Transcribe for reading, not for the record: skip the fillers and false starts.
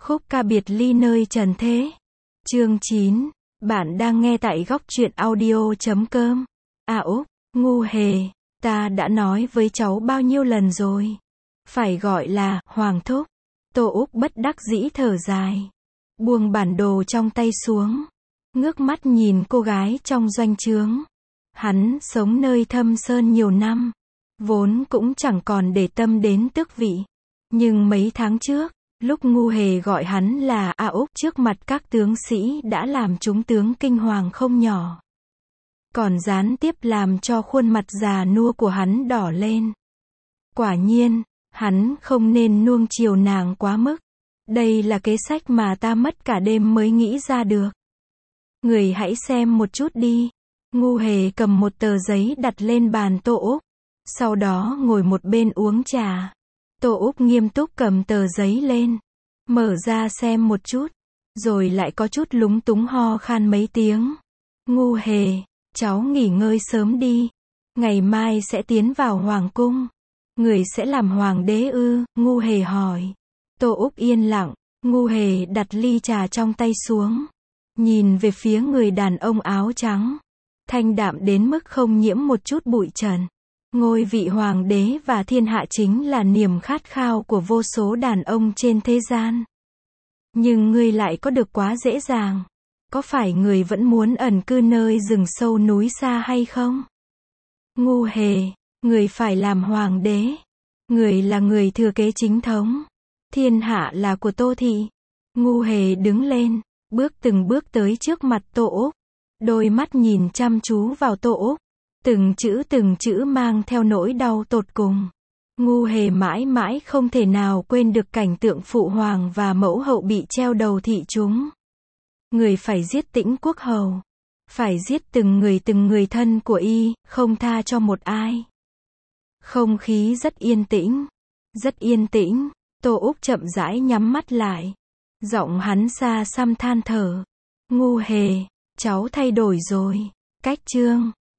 Khúc ca biệt ly nơi trần thế. Chương 9. Bạn đang nghe tại góc truyện audio.com. À Úc, ngu hề, ta đã nói với cháu bao nhiêu lần rồi. Phải gọi là Hoàng Thúc. Tô Úc bất đắc dĩ thở dài. Buông bản đồ trong tay xuống. Ngước mắt nhìn cô gái trong doanh trướng. Hắn sống nơi Thâm Sơn nhiều năm. Vốn cũng chẳng còn để tâm đến tước vị. Nhưng mấy tháng trước, lúc ngu hề gọi hắn là A Úc trước mặt các tướng sĩ đã làm chúng tướng kinh hoàng không nhỏ. Còn gián tiếp làm cho khuôn mặt già nua của hắn đỏ lên. Quả nhiên, hắn không nên nuông chiều nàng quá mức. Đây là kế sách mà ta mất cả đêm mới nghĩ ra được. Người hãy xem một chút đi. Ngu hề cầm một tờ giấy đặt lên bàn Tô Úc. Sau đó ngồi một bên uống trà. Tô Úc nghiêm túc cầm tờ giấy lên. Mở ra xem một chút. Rồi lại có chút lúng túng ho khan mấy tiếng. Ngu hề, cháu nghỉ ngơi sớm đi. Ngày mai sẽ tiến vào hoàng cung. Người sẽ làm hoàng đế ư? Ngu hề hỏi. Tô Úc yên lặng. Ngu hề đặt ly trà trong tay xuống. Nhìn về phía người đàn ông áo trắng. Thanh đạm đến mức không nhiễm một chút bụi trần. Ngôi vị hoàng đế và thiên hạ chính là niềm khát khao của vô số đàn ông trên thế gian. Nhưng ngươi lại có được quá dễ dàng. Có phải người vẫn muốn ẩn cư nơi rừng sâu núi xa hay không? Ngu hề, người phải làm hoàng đế. Người là người thừa kế chính thống. Thiên hạ là của Tô thị. Ngu hề đứng lên, bước từng bước tới trước mặt Tô Úc. Đôi mắt nhìn chăm chú vào Tô Úc. Từng chữ mang theo nỗi đau tột cùng. Ngu hề mãi mãi không thể nào quên được cảnh tượng phụ hoàng và mẫu hậu bị treo đầu thị chúng. Người phải giết Tĩnh Quốc hầu. Phải giết từng người thân của y, không tha cho một ai. Không khí rất yên tĩnh. Rất yên tĩnh. Tô Úc chậm rãi nhắm mắt lại. Giọng hắn xa xăm than thở. Ngu hề, cháu thay đổi rồi. Cách chương